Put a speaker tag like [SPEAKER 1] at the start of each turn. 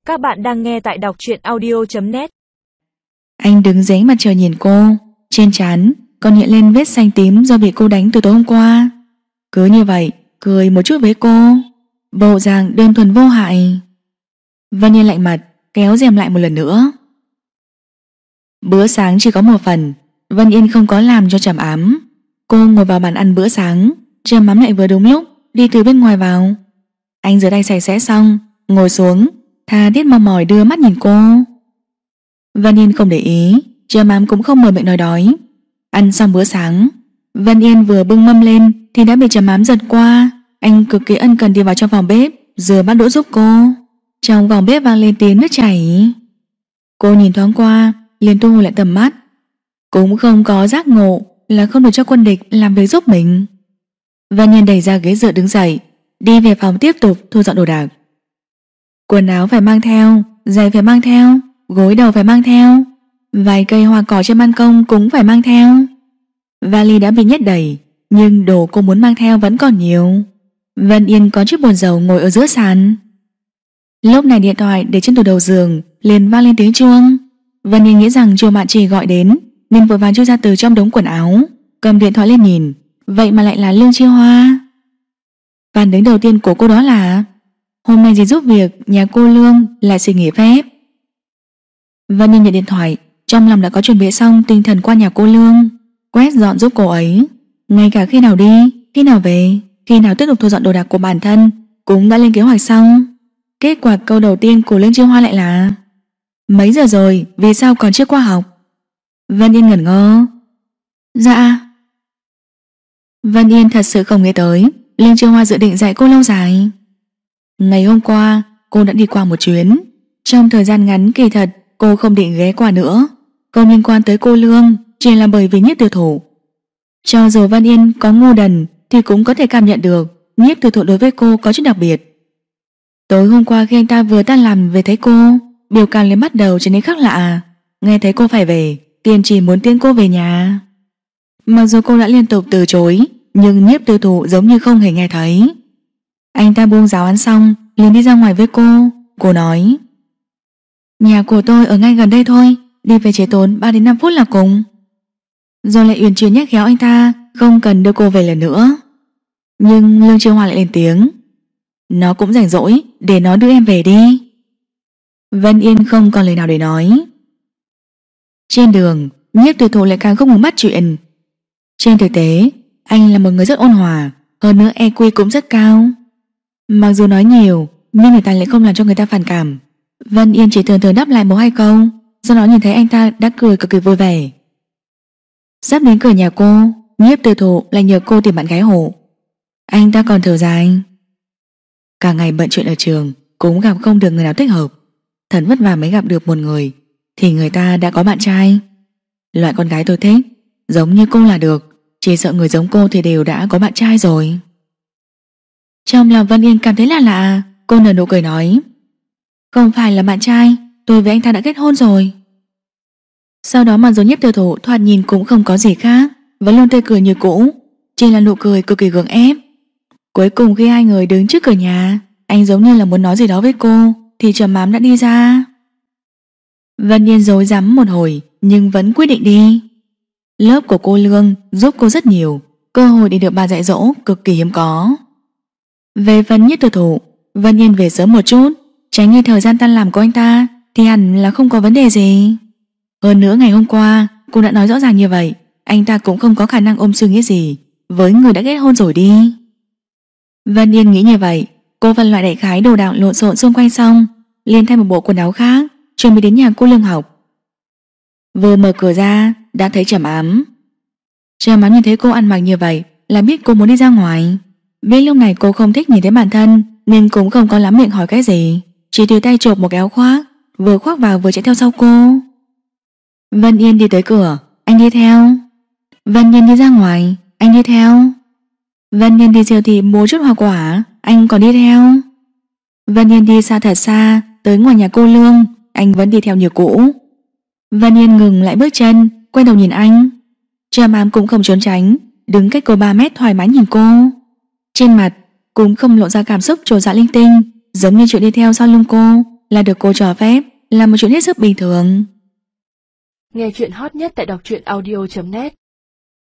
[SPEAKER 1] Các bạn đang nghe tại đọc truyện audio.net.
[SPEAKER 2] Anh đứng dưới mặt trời nhìn cô, trên trán còn hiện lên vết xanh tím do bị cô đánh từ tối hôm qua. Cứ như vậy, cười một chút với cô, bộ dạng đơn thuần vô hại. Vân Yên lạnh mặt, kéo rèm lại một lần nữa. Bữa sáng chỉ có một phần, Vân Yên không có làm cho Trầm Ám. Cô ngồi vào bàn ăn bữa sáng, Trầm Ám lại vừa đúng lúc đi từ bên ngoài vào. Anh rửa tay sạch sẽ xong, ngồi xuống, tha thiết mong mỏi đưa mắt nhìn cô. Vân Yên không để ý, Trầm Ám cũng không mở miệng nói đói. Ăn xong bữa sáng, Vân Yên vừa bưng mâm lên thì đã bị Trầm Ám giật qua. Anh cực kỳ ân cần đi vào trong phòng bếp, rửa bát đũa giúp cô. Trong phòng bếp vang lên tiếng nước chảy. Cô nhìn thoáng qua, liền thu hồi lại tầm mắt. Cũng không có giác ngộ là không được cho quân địch làm việc giúp mình. Vân Yên đẩy ra ghế dựa đứng dậy, đi về phòng tiếp tục thu dọn đồ đạc. Quần áo phải mang theo, giày phải mang theo, gối đầu phải mang theo, vài cây hoa cỏ trên ban công cũng phải mang theo. Vali đã bị nhét đầy, nhưng đồ cô muốn mang theo vẫn còn nhiều. Vân Yên có chút buồn rầu ngồi ở giữa sàn. Lúc này điện thoại để trên tủ đầu giường liền vang lên tiếng chuông. Vân Yên nghĩ rằng Chu Mạn Trì gọi đến, nên vội vàng chui ra từ trong đống quần áo, cầm điện thoại lên nhìn, vậy mà lại là Lương Chi Hoa. Phản ứng đầu tiên của cô đó là hôm nay gì giúp việc nhà cô Lương lại xin nghỉ phép. Vân Yên nhận điện thoại, trong lòng đã có chuẩn bị xong tinh thần qua nhà cô Lương, quét dọn giúp cô ấy. Ngay cả khi nào đi, khi nào về, khi nào tiếp tục thu dọn đồ đạc của bản thân cũng đã lên kế hoạch xong. Kết quả câu đầu tiên của Lương Chi Hoa lại là: mấy giờ rồi, vì sao còn chưa qua học? Vân Yên ngẩn ngơ. Dạ. Vân Yên thật sự không nghĩ tới Lương Chi Hoa dự định dạy cô lâu dài. Ngày hôm qua cô đã đi qua một chuyến. Trong thời gian ngắn kỳ thật cô không định ghé qua nữa, không liên quan tới cô Lương, chỉ là bởi vì Nhiếp Tiêu Thụ. Cho dù Vân Yên có ngu đần thì cũng có thể cảm nhận được Nhiếp Tiêu Thụ đối với cô có chút đặc biệt. Tối hôm qua khi anh ta vừa tan làm về thấy cô, biểu cảm liền bắt đầu trở nên khác lạ. Nghe thấy cô phải về, kiên trì muốn tiễn cô về nhà. Mặc dù cô đã liên tục từ chối, nhưng Nhiếp Tiêu Thụ giống như không hề nghe thấy. Anh ta buông giáo án xong liền đi ra ngoài với cô. Cô nói: nhà của tôi ở ngay gần đây thôi, đi về chỉ tốn 3 đến 5 phút là cùng. Rồi lại uyển chuyển nhắc khéo anh ta không cần đưa cô về lần nữa. Nhưng Lương Chi Hoa lại lên tiếng: nó cũng rảnh rỗi, để nó đưa em về đi. Vân Yên không còn lời nào để nói. Trên đường, Nhiếp Tiêu Thụ lại càng không ngừng bắt chuyện. Trên thực tế, anh là một người rất ôn hòa, hơn nữa EQ cũng rất cao. Mặc dù nói nhiều, nhưng người ta lại không làm cho người ta phản cảm. Vân Yên chỉ thường thường đáp lại một hai câu, sau đó nhìn thấy anh ta đã cười cực kỳ vui vẻ. Sắp đến cửa nhà cô, Nhiếp Tiêu Thụ lại nhờ cô tìm bạn gái hộ. Anh ta còn thở dài. Cả ngày bận chuyện ở trường, cũng gặp không được người nào thích hợp. Thật vất vả mới gặp được một người, thì người ta đã có bạn trai. Loại con gái tôi thích, giống như cô là được. Chỉ sợ người giống cô thì đều đã có bạn trai rồi. Trong lòng Vân Yên cảm thấy lạ lạ. Cô nở nụ cười nói: không phải là bạn trai, tôi với anh ta đã kết hôn rồi. Sau đó mặc dù Nhiếp Tiêu Thụ thoạt nhìn cũng không có gì khác, vẫn luôn tươi cười như cũ, chỉ là nụ cười cực kỳ gượng ép. Cuối cùng khi hai người đứng trước cửa nhà, anh giống như là muốn nói gì đó với cô, thì Trầm Ám đã đi ra. Vân Yên rối rắm một hồi nhưng vẫn quyết định đi. Lớp của cô Lương giúp cô rất nhiều, cơ hội để được bà dạy dỗ cực kỳ hiếm có. Về phần Nhiếp Tiêu Thụ, Vân Yên về sớm một chút, tránh như thời gian tan làm của anh ta thì hẳn là không có vấn đề gì. Hơn nữa ngày hôm qua cô đã nói rõ ràng như vậy, anh ta cũng không có khả năng ôm suy nghĩ gì với người đã kết hôn rồi đi. Vân Yên nghĩ như vậy, cô phân loại đại khái đồ đạc lộn xộn xung quanh xong, liền thay một bộ quần áo khác, chuẩn bị đến nhà cô Lương học. Vừa mở cửa ra đã thấy Trầm Ám. Trầm Ám nhìn thấy cô ăn mặc như vậy là biết cô muốn đi ra ngoài. Biết lúc này cô không thích nhìn thấy bản thân nên cũng không có lắm miệng hỏi cái gì, chỉ tùy tay chộp một cái áo khoác, vừa khoác vào vừa chạy theo sau cô. Vân Yên đi tới cửa, anh đi theo. Vân Yên đi ra ngoài, anh đi theo. Vân Yên đi siêu thị mua chút hoa quả, anh còn đi theo. Vân Yên đi xa thật xa, tới ngoài nhà cô Lương, anh vẫn đi theo như cũ. Vân Yên ngừng lại bước chân, quay đầu nhìn anh. Trầm Ám cũng không trốn tránh, đứng cách cô 3 mét thoải mái nhìn cô. Trên mặt cũng không lộ ra cảm xúc trột dạ linh tinh, giống như chuyện đi theo sau lưng cô là được cô cho phép, là một chuyện hết sức bình thường.
[SPEAKER 1] Nghe chuyện hot nhất tại đọc truyện audio.net